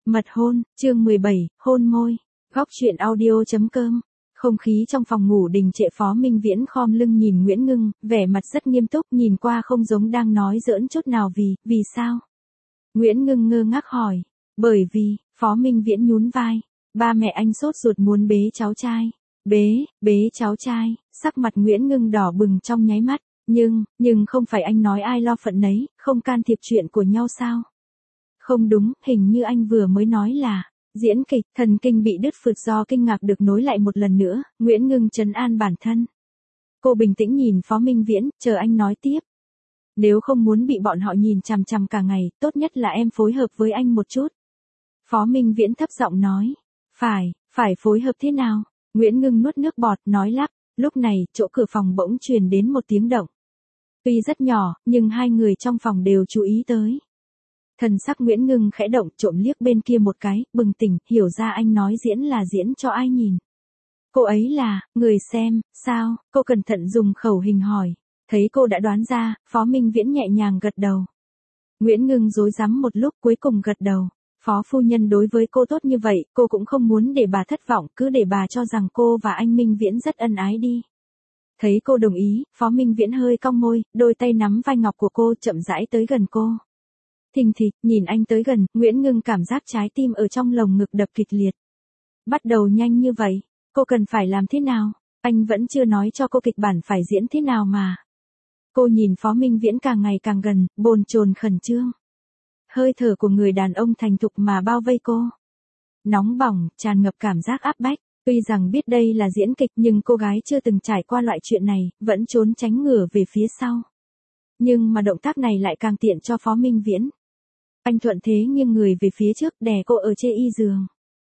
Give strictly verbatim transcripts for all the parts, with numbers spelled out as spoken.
Mật hôn, chương mười bảy, hôn môi. Góc truyện audio chấm com. Không khí trong phòng ngủ đình trệ, Phó Minh Viễn khom lưng nhìn Nguyễn Ngưng, vẻ mặt rất nghiêm túc, nhìn qua không giống đang nói giỡn chút nào. Vì, vì sao? Nguyễn Ngưng ngơ ngác hỏi. Bởi vì, Phó Minh Viễn nhún vai. Ba mẹ anh sốt ruột muốn bế cháu trai. Bế, bế cháu trai, sắc mặt Nguyễn Ngưng đỏ bừng trong nháy mắt. Nhưng, nhưng không phải anh nói ai lo phận nấy, không can thiệp chuyện của nhau sao? Không đúng, hình như anh vừa mới nói là diễn kịch. Thần kinh bị đứt phượt do kinh ngạc được nối lại một lần nữa, Nguyễn Ngưng trấn an bản thân. Cô bình tĩnh nhìn Phó Minh Viễn, chờ anh nói tiếp. Nếu không muốn bị bọn họ nhìn chằm chằm cả ngày, tốt nhất là em phối hợp với anh một chút. Phó Minh Viễn thấp giọng nói. Phải, phải phối hợp thế nào? Nguyễn Ngưng nuốt nước bọt, nói lắp. Lúc này, chỗ cửa phòng bỗng truyền đến một tiếng động. Tuy rất nhỏ, nhưng hai người trong phòng đều chú ý tới. Thần sắc Nguyễn Ngưng khẽ động, trộm liếc bên kia một cái, bừng tỉnh, hiểu ra anh nói diễn là diễn cho ai nhìn. Cô ấy là, người xem, sao? Cô cẩn thận dùng khẩu hình hỏi. Thấy cô đã đoán ra, Phó Minh Viễn nhẹ nhàng gật đầu. Nguyễn Ngưng rối rắm một lúc, cuối cùng gật đầu. Phó phu nhân đối với cô tốt như vậy, cô cũng không muốn để bà thất vọng, cứ để bà cho rằng cô và anh Minh Viễn rất ân ái đi. Thấy cô đồng ý, Phó Minh Viễn hơi cong môi, đôi tay nắm vai ngọc của cô, chậm rãi tới gần cô. Thình thịch, nhìn anh tới gần, Nguyễn Ngưng cảm giác trái tim ở trong lồng ngực đập kịch liệt. Bắt đầu nhanh như vậy, cô cần phải làm thế nào? Anh vẫn chưa nói cho cô kịch bản phải diễn thế nào mà. Cô nhìn Phó Minh Viễn càng ngày càng gần, bồn chồn khẩn trương. Hơi thở của người đàn ông thành thục mà bao vây cô. Nóng bỏng, tràn ngập cảm giác áp bách. Tuy rằng biết đây là diễn kịch nhưng cô gái chưa từng trải qua loại chuyện này, vẫn trốn tránh ngửa về phía sau. Nhưng mà động tác này lại càng tiện cho Phó Minh Viễn. Anh thuận thế nghiêng người về phía trước, đè cô ở chê y giường.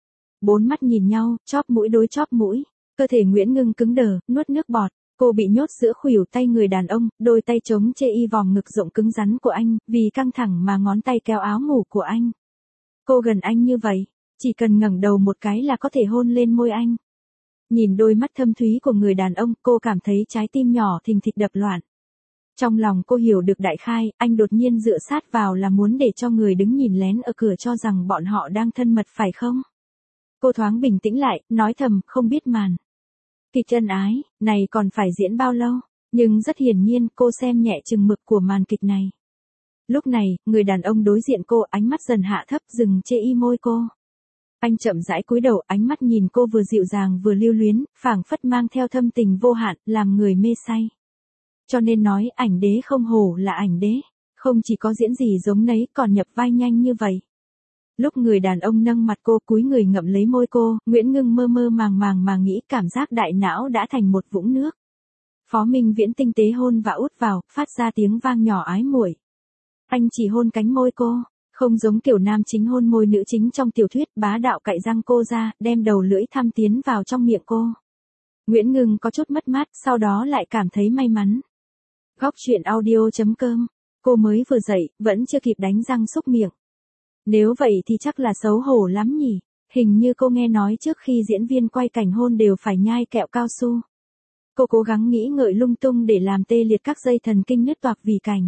Bốn mắt nhìn nhau, chóp mũi đối chóp mũi. Cơ thể Nguyễn Ngưng cứng đờ, nuốt nước bọt. Cô bị nhốt giữa khuỷu tay người đàn ông, đôi tay chống chê y vòng ngực rộng cứng rắn của anh, vì căng thẳng mà ngón tay kéo áo ngủ của anh. Cô gần anh như vậy, chỉ cần ngẩng đầu một cái là có thể hôn lên môi anh. Nhìn đôi mắt thâm thúy của người đàn ông, cô cảm thấy trái tim nhỏ thình thịch đập loạn. Trong lòng cô hiểu được đại khai, anh đột nhiên dựa sát vào là muốn để cho người đứng nhìn lén ở cửa cho rằng bọn họ đang thân mật phải không? Cô thoáng bình tĩnh lại, nói thầm, không biết màn kịch ân ái, này còn phải diễn bao lâu? Nhưng rất hiển nhiên, cô xem nhẹ chừng mực của màn kịch này. Lúc này, người đàn ông đối diện cô, ánh mắt dần hạ thấp, dừng chê y môi cô. Anh chậm rãi cúi đầu, ánh mắt nhìn cô vừa dịu dàng vừa lưu luyến, phảng phất mang theo thâm tình vô hạn, làm người mê say. Cho nên nói, ảnh đế không hổ là ảnh đế, không chỉ có diễn gì giống nấy, còn nhập vai nhanh như vậy. Lúc người đàn ông nâng mặt cô, cúi người ngậm lấy môi cô, Nguyễn Ngưng mơ mơ màng màng mà nghĩ, cảm giác đại não đã thành một vũng nước. Phó Minh Viễn tinh tế hôn và út vào, phát ra tiếng vang nhỏ ái muội. Anh chỉ hôn cánh môi cô, không giống kiểu nam chính hôn môi nữ chính trong tiểu thuyết, bá đạo cạy răng cô ra, đem đầu lưỡi thăm tiến vào trong miệng cô. Nguyễn Ngưng có chút mất mát, sau đó lại cảm thấy may mắn. Góc truyện audio chấm com. Cô mới vừa dậy, vẫn chưa kịp đánh răng xúc miệng. Nếu vậy thì chắc là xấu hổ lắm nhỉ. Hình như cô nghe nói trước khi diễn viên quay cảnh hôn đều phải nhai kẹo cao su. Cô cố gắng nghĩ ngợi lung tung để làm tê liệt các dây thần kinh nứt toạc vì cảnh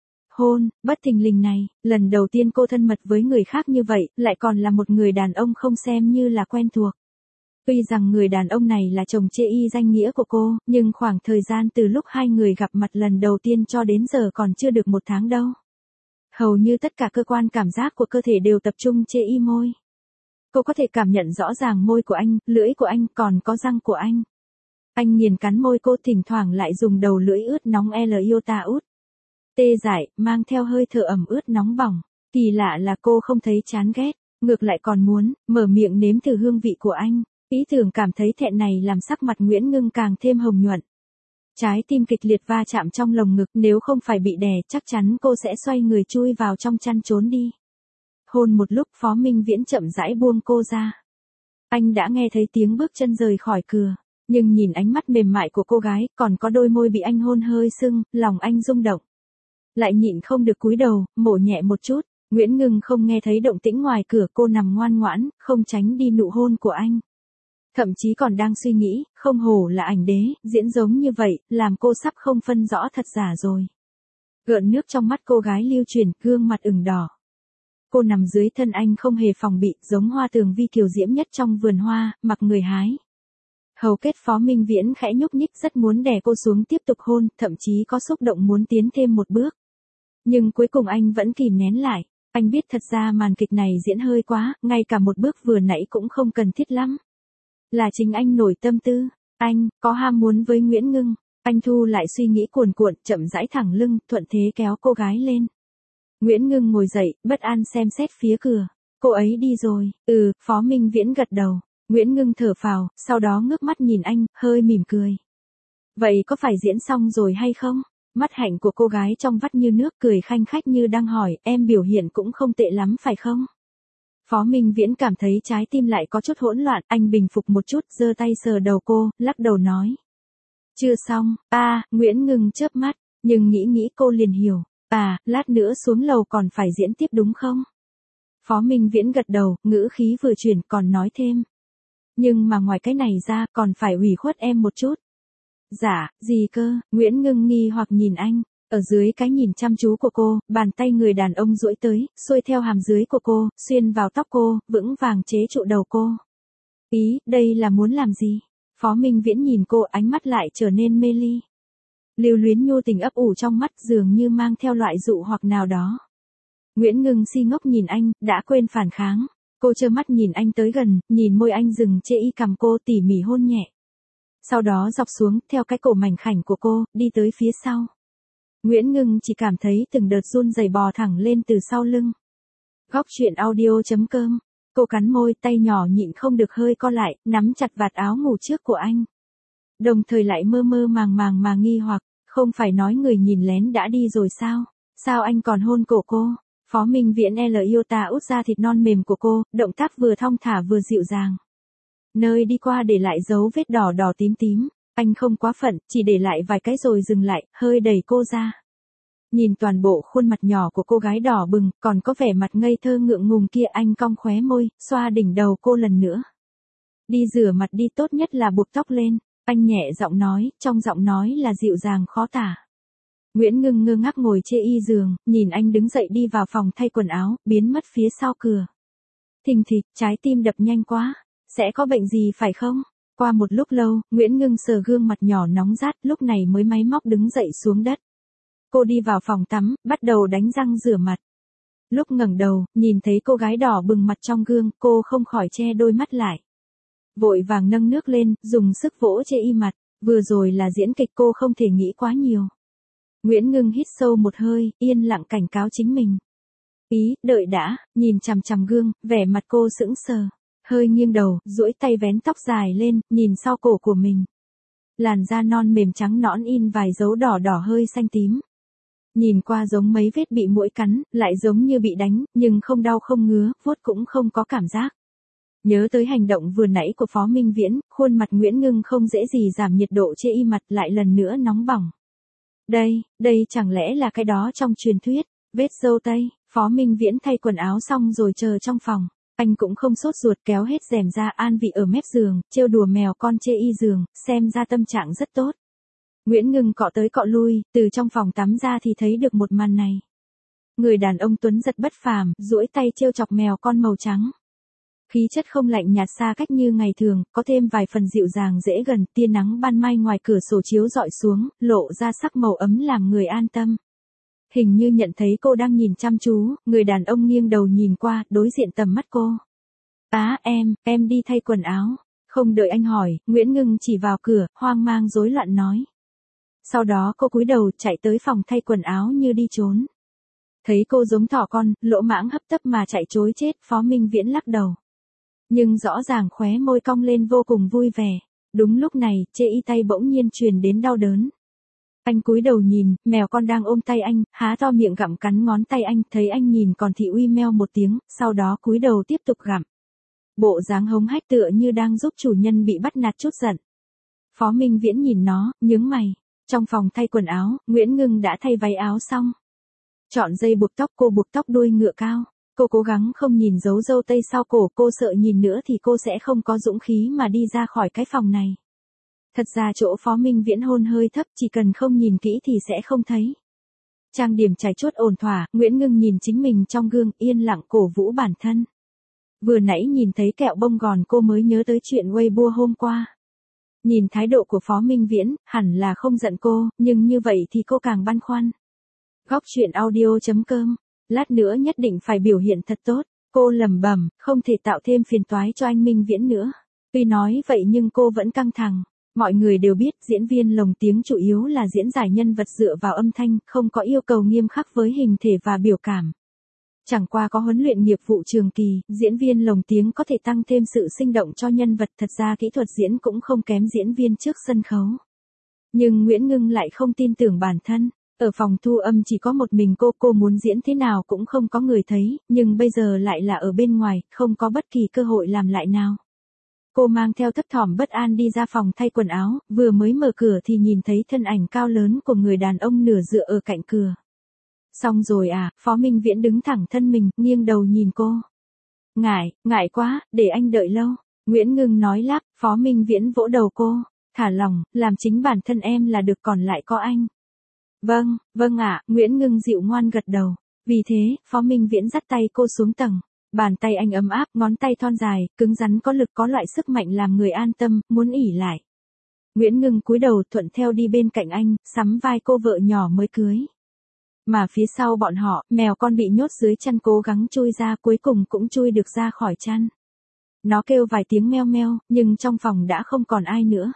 hôn bất thình lình này. Lần đầu tiên cô thân mật với người khác như vậy, lại còn là một người đàn ông không xem như là quen thuộc. Tuy rằng người đàn ông này là chồng chê y danh nghĩa của cô, nhưng khoảng thời gian từ lúc hai người gặp mặt lần đầu tiên cho đến giờ còn chưa được một tháng đâu. Hầu như tất cả cơ quan cảm giác của cơ thể đều tập trung chê y môi. Cô có thể cảm nhận rõ ràng môi của anh, lưỡi của anh, còn có răng của anh. Anh nghiền cắn môi cô, thỉnh thoảng lại dùng đầu lưỡi ướt nóng L iota út. Tê dại, mang theo hơi thở ẩm ướt nóng bỏng. Kỳ lạ là cô không thấy chán ghét, ngược lại còn muốn mở miệng nếm thử hương vị của anh. Ý tưởng cảm thấy thẹn này làm sắc mặt Nguyễn Ngưng càng thêm hồng nhuận. Trái tim kịch liệt va chạm trong lồng ngực, nếu không phải bị đè, chắc chắn cô sẽ xoay người chui vào trong chăn trốn đi. Hôn một lúc, Phó Minh Viễn chậm rãi buông cô ra. Anh đã nghe thấy tiếng bước chân rời khỏi cửa, nhưng nhìn ánh mắt mềm mại của cô gái, còn có đôi môi bị anh hôn hơi sưng, lòng anh rung động. Lại nhịn không được cúi đầu, mổ nhẹ một chút. Nguyễn Ngưng không nghe thấy động tĩnh ngoài cửa, cô nằm ngoan ngoãn, không tránh đi nụ hôn của anh. Thậm chí còn đang suy nghĩ, không hổ là ảnh đế, diễn giống như vậy, làm cô sắp không phân rõ thật giả rồi. Gợn nước trong mắt cô gái lưu chuyển, gương mặt ửng đỏ. Cô nằm dưới thân anh không hề phòng bị, giống hoa tường vi kiều diễm nhất trong vườn hoa, mặc người hái. Hầu kết Phó Minh Viễn khẽ nhúc nhích, rất muốn đè cô xuống tiếp tục hôn, thậm chí có xúc động muốn tiến thêm một bước. Nhưng cuối cùng anh vẫn kìm nén lại. Anh biết thật ra màn kịch này diễn hơi quá, ngay cả một bước vừa nãy cũng không cần thiết lắm. Là chính anh nổi tâm tư, anh có ham muốn với Nguyễn Ngưng. Anh thu lại suy nghĩ cuồn cuộn, chậm rãi thẳng lưng, thuận thế kéo cô gái lên. Nguyễn Ngưng ngồi dậy, bất an xem xét phía cửa. Cô ấy đi rồi. Ừ, Phó Minh Viễn gật đầu. Nguyễn Ngưng thở phào, sau đó ngước mắt nhìn anh, hơi mỉm cười. Vậy có phải diễn xong rồi hay không? Mắt hạnh của cô gái trong vắt như nước, cười khanh khách như đang hỏi, em biểu hiện cũng không tệ lắm phải không? Phó Minh Viễn cảm thấy trái tim lại có chút hỗn loạn, anh bình phục một chút, giơ tay sờ đầu cô, lắc đầu nói. Chưa xong. À, Nguyễn Ngưng chớp mắt, nhưng nghĩ nghĩ cô liền hiểu. À, lát nữa xuống lầu còn phải diễn tiếp đúng không? Phó Minh Viễn gật đầu, ngữ khí vừa chuyển còn nói thêm. Nhưng mà ngoài cái này ra còn phải ủy khuất em một chút. Dạ, gì cơ? Nguyễn Ngưng nghi hoặc nhìn anh. Ở dưới cái nhìn chăm chú của cô, bàn tay người đàn ông duỗi tới, xuôi theo hàm dưới của cô, xuyên vào tóc cô, vững vàng chế trụ đầu cô. Ý, đây là muốn làm gì? Phó Minh Viễn nhìn cô, ánh mắt lại trở nên mê ly. Lưu luyến nhu tình ấp ủ trong mắt, dường như mang theo loại dụ hoặc nào đó. Nguyễn Ngưng si ngốc nhìn anh, đã quên phản kháng. Cô trơ mắt nhìn anh tới gần, nhìn môi anh dừng chê y cằm cô, tỉ mỉ hôn nhẹ. Sau đó dọc xuống, theo cái cổ mảnh khảnh của cô, đi tới phía sau. Nguyễn Ngưng chỉ cảm thấy từng đợt run rẩy bò thẳng lên từ sau lưng. Góc truyện audio chấm com. Cô cắn môi, tay nhỏ nhịn không được hơi co lại, nắm chặt vạt áo ngủ trước của anh. Đồng thời lại mơ mơ màng màng mà nghi hoặc, không phải nói người nhìn lén đã đi rồi sao? Sao anh còn hôn cổ cô? Phó Minh Viễn L yêu ta út ra thịt non mềm của cô, động tác vừa thong thả vừa dịu dàng. Nơi đi qua để lại dấu vết đỏ đỏ tím tím, anh không quá phận, chỉ để lại vài cái rồi dừng lại, hơi đẩy cô ra. Nhìn toàn bộ khuôn mặt nhỏ của cô gái đỏ bừng, còn có vẻ mặt ngây thơ ngượng ngùng kia, anh cong khóe môi, xoa đỉnh đầu cô lần nữa. Đi rửa mặt đi, tốt nhất là buộc tóc lên, anh nhẹ giọng nói, trong giọng nói là dịu dàng khó tả. Nguyễn Ngưng ngơ ngác ngồi trên y giường, nhìn anh đứng dậy đi vào phòng thay quần áo, biến mất phía sau cửa. Thình thịch, trái tim đập nhanh quá, sẽ có bệnh gì phải không? Qua một lúc lâu, Nguyễn Ngưng sờ gương mặt nhỏ nóng rát, lúc này mới máy móc đứng dậy xuống đất. Cô đi vào phòng tắm, bắt đầu đánh răng rửa mặt. Lúc ngẩng đầu, nhìn thấy cô gái đỏ bừng mặt trong gương, cô không khỏi che đôi mắt lại. Vội vàng nâng nước lên, dùng sức vỗ trên y mặt, vừa rồi là diễn kịch, cô không thể nghĩ quá nhiều. Nguyễn Ngưng hít sâu một hơi, yên lặng cảnh cáo chính mình. Ý, đợi đã, nhìn chằm chằm gương, vẻ mặt cô sững sờ, hơi nghiêng đầu, duỗi tay vén tóc dài lên, nhìn sau cổ của mình. Làn da non mềm trắng nõn in vài dấu đỏ đỏ hơi xanh tím. Nhìn qua giống mấy vết bị muỗi cắn, lại giống như bị đánh, nhưng không đau không ngứa, vuốt cũng không có cảm giác. Nhớ tới hành động vừa nãy của Phó Minh Viễn, khuôn mặt Nguyễn Ngưng không dễ gì giảm nhiệt độ trên y mặt, lại lần nữa nóng bỏng. Đây, đây chẳng lẽ là cái đó trong truyền thuyết, vết dâu tây. Phó Minh Viễn thay quần áo xong rồi chờ trong phòng. Anh cũng không sốt ruột, kéo hết rèm ra, an vị ở mép giường, trêu đùa mèo con trên y giường, xem ra tâm trạng rất tốt. Nguyễn Ngưng cọ tới cọ lui, từ trong phòng tắm ra thì thấy được một màn này. Người đàn ông tuấn giật bất phàm, duỗi tay trêu chọc mèo con màu trắng. Khí chất không lạnh nhạt xa cách như ngày thường, có thêm vài phần dịu dàng dễ gần, tia nắng ban mai ngoài cửa sổ chiếu rọi xuống, lộ ra sắc màu ấm làm người an tâm. Hình như nhận thấy cô đang nhìn chăm chú, người đàn ông nghiêng đầu nhìn qua, đối diện tầm mắt cô. Á, em, em đi thay quần áo. Không đợi anh hỏi, Nguyễn Ngưng chỉ vào cửa, hoang mang rối loạn nói. Sau đó cô cúi đầu chạy tới phòng thay quần áo như đi trốn. Thấy cô giống thỏ con, lỗ mãng hấp tấp mà chạy trối chết, Phó Minh Viễn lắc đầu. Nhưng rõ ràng khóe môi cong lên vô cùng vui vẻ. Đúng lúc này, chê y tay bỗng nhiên truyền đến đau đớn. Anh cúi đầu nhìn, mèo con đang ôm tay anh, há to miệng gặm cắn ngón tay anh, thấy anh nhìn còn thì uy meo một tiếng, sau đó cúi đầu tiếp tục gặm. Bộ dáng hống hách tựa như đang giúp chủ nhân bị bắt nạt chút giận. Phó Minh Viễn nhìn nó, nhướng mày. Trong phòng thay quần áo, Nguyễn Ngưng đã thay váy áo xong. Chọn dây buộc tóc, cô buộc tóc đuôi ngựa cao. Cô cố gắng không nhìn dấu râu tây sau cổ, cô sợ nhìn nữa thì cô sẽ không có dũng khí mà đi ra khỏi cái phòng này. Thật ra chỗ Phó Minh Viễn hôn hơi thấp, chỉ cần không nhìn kỹ thì sẽ không thấy. Trang điểm chải chuốt ổn thỏa, Nguyễn Ngưng nhìn chính mình trong gương, yên lặng cổ vũ bản thân. Vừa nãy nhìn thấy kẹo bông gòn cô mới nhớ tới chuyện Weibo hôm qua. Nhìn thái độ của Phó Minh Viễn, hẳn là không giận cô, nhưng như vậy thì cô càng băn khoăn. Góc chuyện audio chấm com, lát nữa nhất định phải biểu hiện thật tốt. Cô lẩm bẩm, không thể tạo thêm phiền toái cho anh Minh Viễn nữa. Tuy nói vậy nhưng cô vẫn căng thẳng. Mọi người đều biết diễn viên lồng tiếng chủ yếu là diễn giải nhân vật dựa vào âm thanh, không có yêu cầu nghiêm khắc với hình thể và biểu cảm. Chẳng qua có huấn luyện nghiệp vụ trường kỳ, diễn viên lồng tiếng có thể tăng thêm sự sinh động cho nhân vật, thật ra kỹ thuật diễn cũng không kém diễn viên trước sân khấu. Nhưng Nguyễn Ngưng lại không tin tưởng bản thân. Ở phòng thu âm chỉ có một mình cô, cô muốn diễn thế nào cũng không có người thấy, nhưng bây giờ lại là ở bên ngoài, không có bất kỳ cơ hội làm lại nào. Cô mang theo thấp thỏm bất an đi ra phòng thay quần áo, vừa mới mở cửa thì nhìn thấy thân ảnh cao lớn của người đàn ông nửa dựa ở cạnh cửa. Xong rồi à, Phó Minh Viễn đứng thẳng thân mình, nghiêng đầu nhìn cô. Ngại, ngại quá, để anh đợi lâu. Nguyễn Ngưng nói lắp, Phó Minh Viễn vỗ đầu cô, thả lòng, làm chính bản thân em là được, còn lại có anh. Vâng, vâng ạ, Nguyễn Ngưng dịu ngoan gật đầu. Vì thế, Phó Minh Viễn dắt tay cô xuống tầng. Bàn tay anh ấm áp, ngón tay thon dài, cứng rắn có lực, có loại sức mạnh làm người an tâm, muốn ỉ lại. Nguyễn Ngưng cúi đầu thuận theo đi bên cạnh anh, sắm vai cô vợ nhỏ mới cưới. Mà phía sau bọn họ, mèo con bị nhốt dưới chăn cố gắng chui ra, cuối cùng cũng chui được ra khỏi chăn. Nó kêu vài tiếng meo meo, nhưng trong phòng đã không còn ai nữa.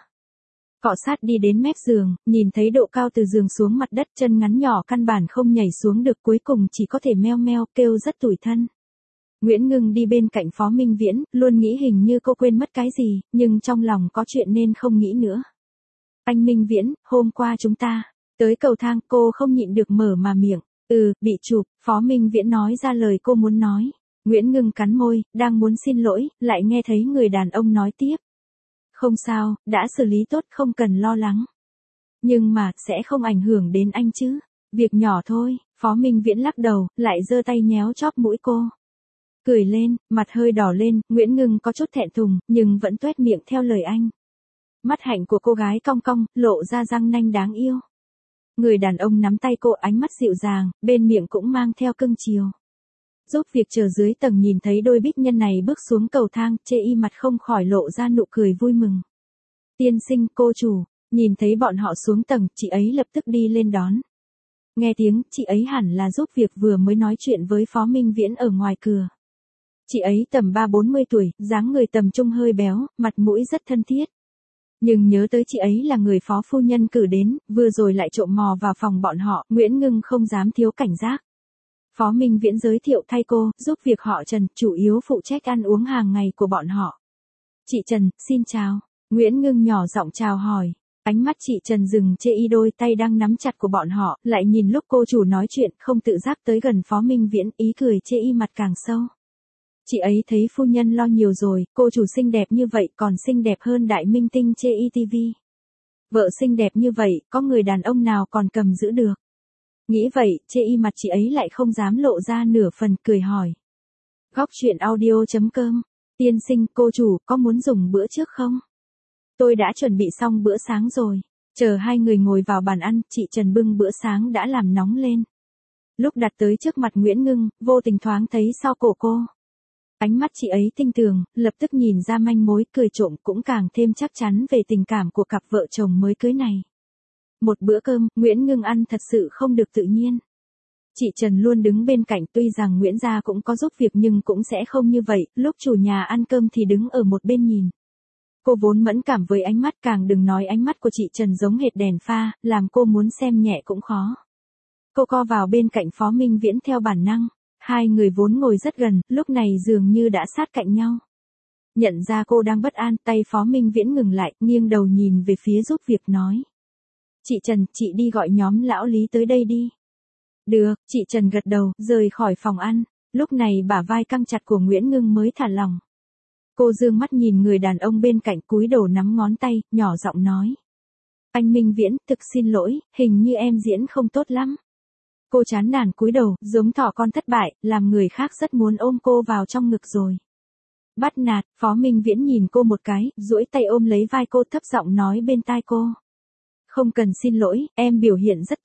Cọ sát đi đến mép giường, nhìn thấy độ cao từ giường xuống mặt đất, chân ngắn nhỏ căn bản không nhảy xuống được, cuối cùng chỉ có thể meo meo, kêu rất tủi thân. Nguyễn Ngưng đi bên cạnh Phó Minh Viễn, luôn nghĩ hình như cô quên mất cái gì, nhưng trong lòng có chuyện nên không nghĩ nữa. Anh Minh Viễn, hôm qua chúng ta tới cầu thang, cô không nhịn được mở mà miệng. Ừ, bị chụp, Phó Minh Viễn nói ra lời cô muốn nói. Nguyễn Ngưng cắn môi, đang muốn xin lỗi, lại nghe thấy người đàn ông nói tiếp. Không sao, đã xử lý tốt, không cần lo lắng. Nhưng mà, sẽ không ảnh hưởng đến anh chứ. Việc nhỏ thôi, Phó Minh Viễn lắc đầu, lại giơ tay nhéo chóp mũi cô. Cười lên, mặt hơi đỏ lên, Nguyễn Ngưng có chút thẹn thùng, nhưng vẫn tuét miệng theo lời anh. Mắt hạnh của cô gái cong cong, lộ ra răng nanh đáng yêu. Người đàn ông nắm tay cô, ánh mắt dịu dàng, bên miệng cũng mang theo cưng chiều. Giúp việc chờ dưới tầng nhìn thấy đôi bích nhân này bước xuống cầu thang, chê y mặt không khỏi lộ ra nụ cười vui mừng. Tiên sinh, cô chủ, nhìn thấy bọn họ xuống tầng, chị ấy lập tức đi lên đón. Nghe tiếng, chị ấy hẳn là giúp việc vừa mới nói chuyện với Phó Minh Viễn ở ngoài cửa. Chị ấy tầm ba bốn mươi tuổi, dáng người tầm trung hơi béo, mặt mũi rất thân thiết. Nhưng nhớ tới chị ấy là người Phó phu nhân cử đến, vừa rồi lại trộm mò vào phòng bọn họ, Nguyễn Ngưng không dám thiếu cảnh giác. Phó Minh Viễn giới thiệu thay cô, giúp việc họ Trần, chủ yếu phụ trách ăn uống hàng ngày của bọn họ. Chị Trần, xin chào. Nguyễn Ngưng nhỏ giọng chào hỏi. Ánh mắt chị Trần dừng chê y đôi tay đang nắm chặt của bọn họ, lại nhìn lúc cô chủ nói chuyện, không tự giác tới gần Phó Minh Viễn, ý cười chê y mặt càng sâu. Chị ấy thấy phu nhân lo nhiều rồi, cô chủ xinh đẹp như vậy còn xinh đẹp hơn đại minh tinh chê y ti vi. Vợ xinh đẹp như vậy, có người đàn ông nào còn cầm giữ được. Nghĩ vậy, chê y mặt chị ấy lại không dám lộ ra nửa phần, cười hỏi. Góc chuyện audio chấm com, tiên sinh, cô chủ, có muốn dùng bữa trước không? Tôi đã chuẩn bị xong bữa sáng rồi. Chờ hai người ngồi vào bàn ăn, chị Trần bưng bữa sáng đã làm nóng lên. Lúc đặt tới trước mặt Nguyễn Ngưng, vô tình thoáng thấy sau cổ cô. Ánh mắt chị ấy tinh tường, lập tức nhìn ra manh mối, cười trộm, cũng càng thêm chắc chắn về tình cảm của cặp vợ chồng mới cưới này. Một bữa cơm, Nguyễn Ngưng ăn thật sự không được tự nhiên. Chị Trần luôn đứng bên cạnh, tuy rằng Nguyễn gia cũng có giúp việc nhưng cũng sẽ không như vậy, lúc chủ nhà ăn cơm thì đứng ở một bên nhìn. Cô vốn mẫn cảm với ánh mắt, càng đừng nói ánh mắt của chị Trần giống hệt đèn pha, làm cô muốn xem nhẹ cũng khó. Cô co vào bên cạnh Phó Minh Viễn theo bản năng. Hai người vốn ngồi rất gần, lúc này dường như đã sát cạnh nhau. Nhận ra cô đang bất an, tay Phó Minh Viễn ngừng lại, nghiêng đầu nhìn về phía giúp việc nói. Chị Trần, chị đi gọi nhóm lão Lý tới đây đi. Được, chị Trần gật đầu, rời khỏi phòng ăn. Lúc này bả vai căng chặt của Nguyễn Ngưng mới thả lỏng. Cô dương mắt nhìn người đàn ông bên cạnh, cúi đầu nắm ngón tay, nhỏ giọng nói. Anh Minh Viễn, thực xin lỗi, hình như em diễn không tốt lắm. Cô chán nản cúi đầu, giống thỏ con thất bại, làm người khác rất muốn ôm cô vào trong ngực rồi. Bắt nạt, Phó Minh Viễn nhìn cô một cái, duỗi tay ôm lấy vai cô, thấp giọng nói bên tai cô. Không cần xin lỗi, em biểu hiện rất tốt.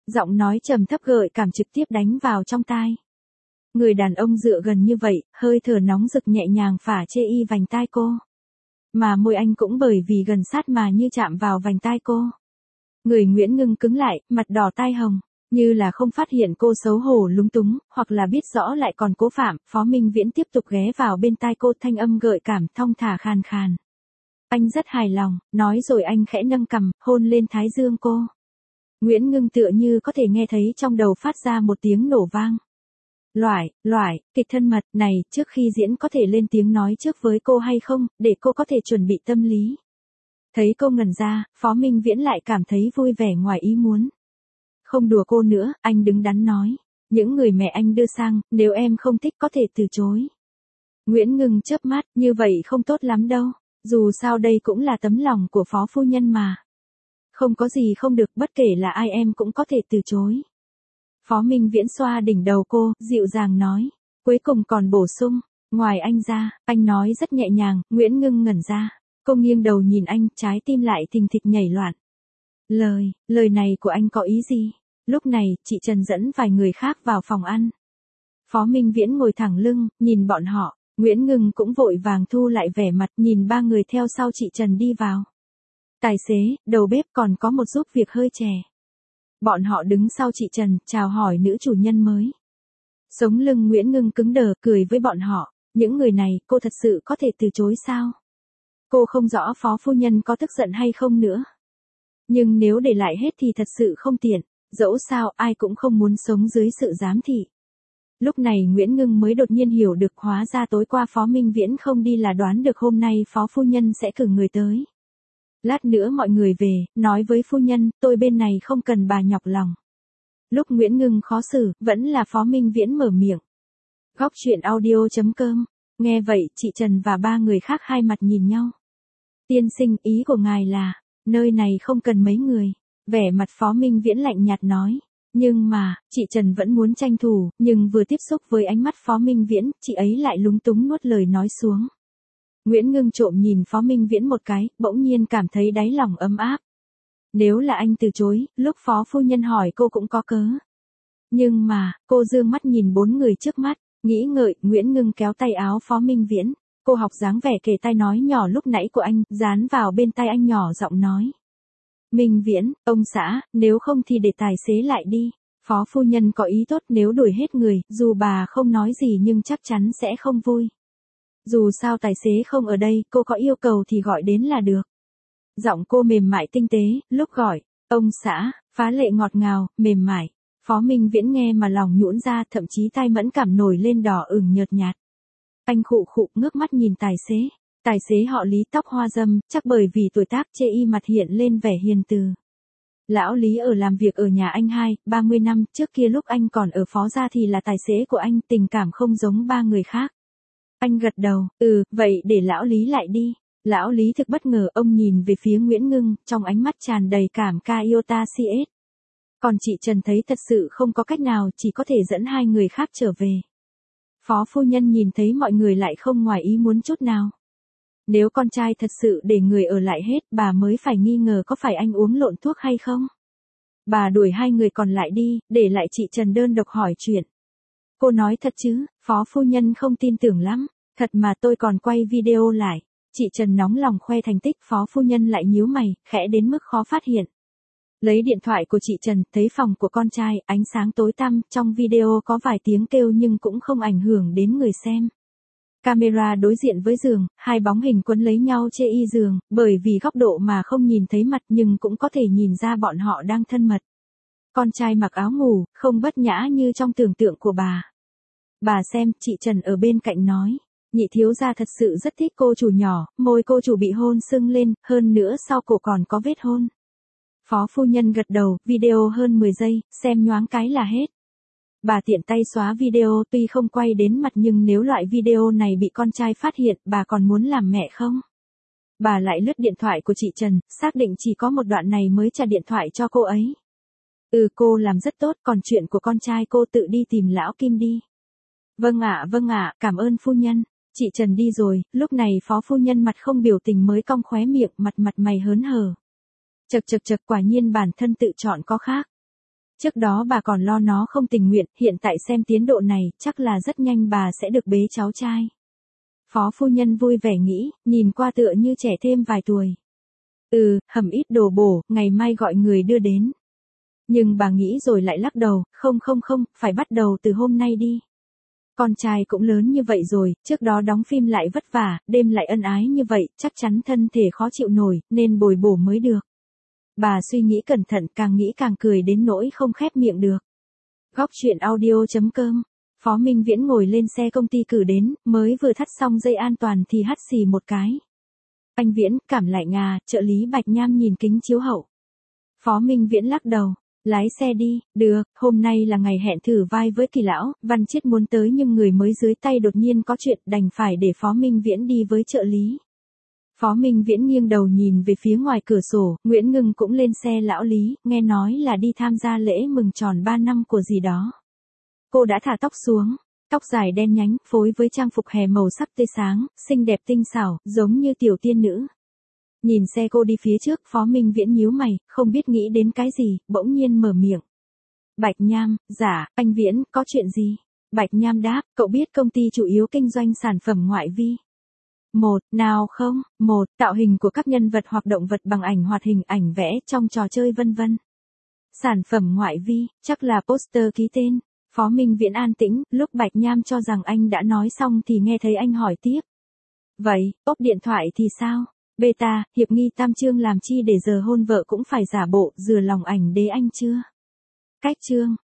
Giọng nói trầm thấp gợi cảm trực tiếp đánh vào trong tai. Người đàn ông dựa gần như vậy, hơi thở nóng rực nhẹ nhàng phả chê y vành tai cô. Mà môi anh cũng bởi vì gần sát mà như chạm vào vành tai cô. Người Nguyễn Ngưng cứng lại, mặt đỏ tai hồng, như là không phát hiện cô xấu hổ lúng túng, hoặc là biết rõ lại còn cố phạm. Phó Minh Viễn tiếp tục ghé vào bên tai cô, thanh âm gợi cảm thong thả khàn khàn. Anh rất hài lòng, nói rồi anh khẽ nâng cằm, hôn lên thái dương cô. Nguyễn Ngưng tựa như có thể nghe thấy trong đầu phát ra một tiếng nổ vang. Loại, loại, kịch thân mật này, trước khi diễn có thể lên tiếng nói trước với cô hay không, để cô có thể chuẩn bị tâm lý. Thấy cô ngẩn ra, Phó Minh Viễn lại cảm thấy vui vẻ ngoài ý muốn. Không đùa cô nữa, anh đứng đắn nói. Những người mẹ anh đưa sang, nếu em không thích có thể từ chối. Nguyễn Ngưng chớp mắt, như vậy không tốt lắm đâu. Dù sao đây cũng là tấm lòng của Phó phu nhân mà. Không có gì không được, bất kể là ai em cũng có thể từ chối. Phó Minh Viễn xoa đỉnh đầu cô, dịu dàng nói. Cuối cùng còn bổ sung, ngoài anh ra, anh nói rất nhẹ nhàng. Nguyễn Ngưng ngẩn ra. Cô nghiêng đầu nhìn anh, trái tim lại thình thịch nhảy loạn. Lời, lời này của anh có ý gì? Lúc này, chị Trần dẫn vài người khác vào phòng ăn. Phó Minh Viễn ngồi thẳng lưng, nhìn bọn họ. Nguyễn Ngưng cũng vội vàng thu lại vẻ mặt, nhìn ba người theo sau chị Trần đi vào. Tài xế, đầu bếp còn có một giúp việc hơi trẻ. Bọn họ đứng sau chị Trần, chào hỏi nữ chủ nhân mới. Sống lưng Nguyễn Ngưng cứng đờ, cười với bọn họ. Những người này, cô thật sự có thể từ chối sao? Cô không rõ Phó phu nhân có tức giận hay không nữa. Nhưng nếu để lại hết thì thật sự không tiện. Dẫu sao, ai cũng không muốn sống dưới sự giám thị. Lúc này Nguyễn Ngưng mới đột nhiên hiểu được, hóa ra tối qua Phó Minh Viễn không đi là đoán được hôm nay Phó phu nhân sẽ cử người tới. Lát nữa mọi người về, nói với phu nhân, tôi bên này không cần bà nhọc lòng. Lúc Nguyễn Ngưng khó xử, vẫn là Phó Minh Viễn mở miệng. Góc truyện audio chấm com. Nghe vậy, chị Trần và ba người khác hai mặt nhìn nhau. Tiên sinh, ý của ngài là, nơi này không cần mấy người. Vẻ mặt Phó Minh Viễn lạnh nhạt nói. Nhưng mà, chị Trần vẫn muốn tranh thủ, nhưng vừa tiếp xúc với ánh mắt Phó Minh Viễn, chị ấy lại lúng túng nuốt lời nói xuống. Nguyễn Ngưng trộm nhìn Phó Minh Viễn một cái, bỗng nhiên cảm thấy đáy lòng ấm áp. Nếu là anh từ chối, lúc Phó phu nhân hỏi cô cũng có cớ. Nhưng mà, cô dương mắt nhìn bốn người trước mắt, nghĩ ngợi, Nguyễn Ngưng kéo tay áo Phó Minh Viễn. Cô học dáng vẻ kề tai nói nhỏ lúc nãy của anh, dán vào bên tai anh nhỏ giọng nói. Minh Viễn, ông xã, nếu không thì để tài xế lại đi. Phó phu nhân có ý tốt, nếu đuổi hết người, dù bà không nói gì nhưng chắc chắn sẽ không vui. Dù sao tài xế không ở đây, cô có yêu cầu thì gọi đến là được. Giọng cô mềm mại tinh tế, lúc gọi, ông xã, phá lệ ngọt ngào, mềm mại. Phó Minh Viễn nghe mà lòng nhũn ra, thậm chí tai mẫn cảm nổi lên đỏ ửng nhợt nhạt. Anh khụ khụ ngước mắt nhìn tài xế. Tài xế họ Lý, tóc hoa râm, chắc bởi vì tuổi tác chê y mặt hiện lên vẻ hiền từ. Lão Lý ở làm việc ở nhà anh hai, ba mươi năm, trước kia lúc anh còn ở phó gia thì là tài xế của anh, tình cảm không giống ba người khác. Anh gật đầu, ừ, vậy để lão Lý lại đi. Lão Lý thực bất ngờ, ông nhìn về phía Nguyễn Ngưng, trong ánh mắt tràn đầy cảm ca iota cs. Còn chị Trần thấy thật sự không có cách nào, chỉ có thể dẫn hai người khác trở về. Phó phu nhân nhìn thấy mọi người lại không ngoài ý muốn chút nào. Nếu con trai thật sự để người ở lại hết, bà mới phải nghi ngờ có phải anh uống lộn thuốc hay không. Bà đuổi hai người còn lại đi, để lại chị Trần đơn độc hỏi chuyện. Cô nói thật chứ? Phó phu nhân không tin tưởng lắm. Thật mà, tôi còn quay video lại. Chị Trần nóng lòng khoe thành tích, Phó phu nhân lại nhíu mày, khẽ đến mức khó phát hiện. Lấy điện thoại của chị Trần, thấy phòng của con trai, ánh sáng tối tăm, trong video có vài tiếng kêu nhưng cũng không ảnh hưởng đến người xem. Camera đối diện với giường, hai bóng hình quấn lấy nhau chê y giường, bởi vì góc độ mà không nhìn thấy mặt nhưng cũng có thể nhìn ra bọn họ đang thân mật. Con trai mặc áo ngủ, không bất nhã như trong tưởng tượng của bà. Bà xem, chị Trần ở bên cạnh nói. Nhị thiếu gia thật sự rất thích cô chủ nhỏ, môi cô chủ bị hôn sưng lên, hơn nữa sau cổ còn có vết hôn. Phó phu nhân gật đầu, video hơn mười giây, xem nhoáng cái là hết. Bà tiện tay xóa video, tuy không quay đến mặt nhưng nếu loại video này bị con trai phát hiện, bà còn muốn làm mẹ không? Bà lại lướt điện thoại của chị Trần, xác định chỉ có một đoạn này mới trả điện thoại cho cô ấy. Ừ, cô làm rất tốt, còn chuyện của con trai cô tự đi tìm lão Kim đi. Vâng ạ, vâng ạ, cảm ơn phu nhân. Chị Trần đi rồi, lúc này phó phu nhân mặt không biểu tình mới cong khóe miệng, mặt mặt mày hớn hở. Chật chật chật, quả nhiên bản thân tự chọn có khác. Trước đó bà còn lo nó không tình nguyện, hiện tại xem tiến độ này, chắc là rất nhanh bà sẽ được bế cháu trai. Phó phu nhân vui vẻ nghĩ, nhìn qua tựa như trẻ thêm vài tuổi. Ừ, hầm ít đồ bổ, ngày mai gọi người đưa đến. Nhưng bà nghĩ rồi lại lắc đầu, không không không, phải bắt đầu từ hôm nay đi. Con trai cũng lớn như vậy rồi, trước đó đóng phim lại vất vả, đêm lại ân ái như vậy, chắc chắn thân thể khó chịu nổi, nên bồi bổ mới được. Bà suy nghĩ cẩn thận, càng nghĩ càng cười đến nỗi không khép miệng được. Góc chuyện audio chấm com. Phó Minh Viễn ngồi lên xe công ty cử đến, mới vừa thắt xong dây an toàn thì hắt xì một cái. Anh Viễn, cảm lạnh à, trợ lý Bạch Nham nhìn kính chiếu hậu. Phó Minh Viễn lắc đầu, lái xe đi, được, hôm nay là ngày hẹn thử vai với Kỳ lão, Văn Chiết muốn tới nhưng người mới dưới tay đột nhiên có chuyện, đành phải để Phó Minh Viễn đi với trợ lý. Phó Minh Viễn nghiêng đầu nhìn về phía ngoài cửa sổ, Nguyễn Ngưng cũng lên xe lão Lý, nghe nói là đi tham gia lễ mừng tròn ba năm của gì đó. Cô đã thả tóc xuống, tóc dài đen nhánh, phối với trang phục hè màu sắc tươi sáng, xinh đẹp tinh xảo, giống như tiểu tiên nữ. Nhìn xe cô đi phía trước, Phó Minh Viễn nhíu mày, không biết nghĩ đến cái gì, bỗng nhiên mở miệng. Bạch Nham, dạ, anh Viễn, có chuyện gì? Bạch Nham đáp, cậu biết công ty chủ yếu kinh doanh sản phẩm ngoại vi. Một, nào không, một, tạo hình của các nhân vật hoặc động vật bằng ảnh hoạt hình, ảnh vẽ, trong trò chơi vân vân. Sản phẩm ngoại vi, chắc là poster ký tên. Phó Minh Viễn an tĩnh, lúc Bạch Nham cho rằng anh đã nói xong thì nghe thấy anh hỏi tiếp. Vậy, ốp điện thoại thì sao? Beta, hiệp nghi tam chương làm chi để giờ hôn vợ cũng phải giả bộ, dừa lòng ảnh đế anh chưa? Cách chương,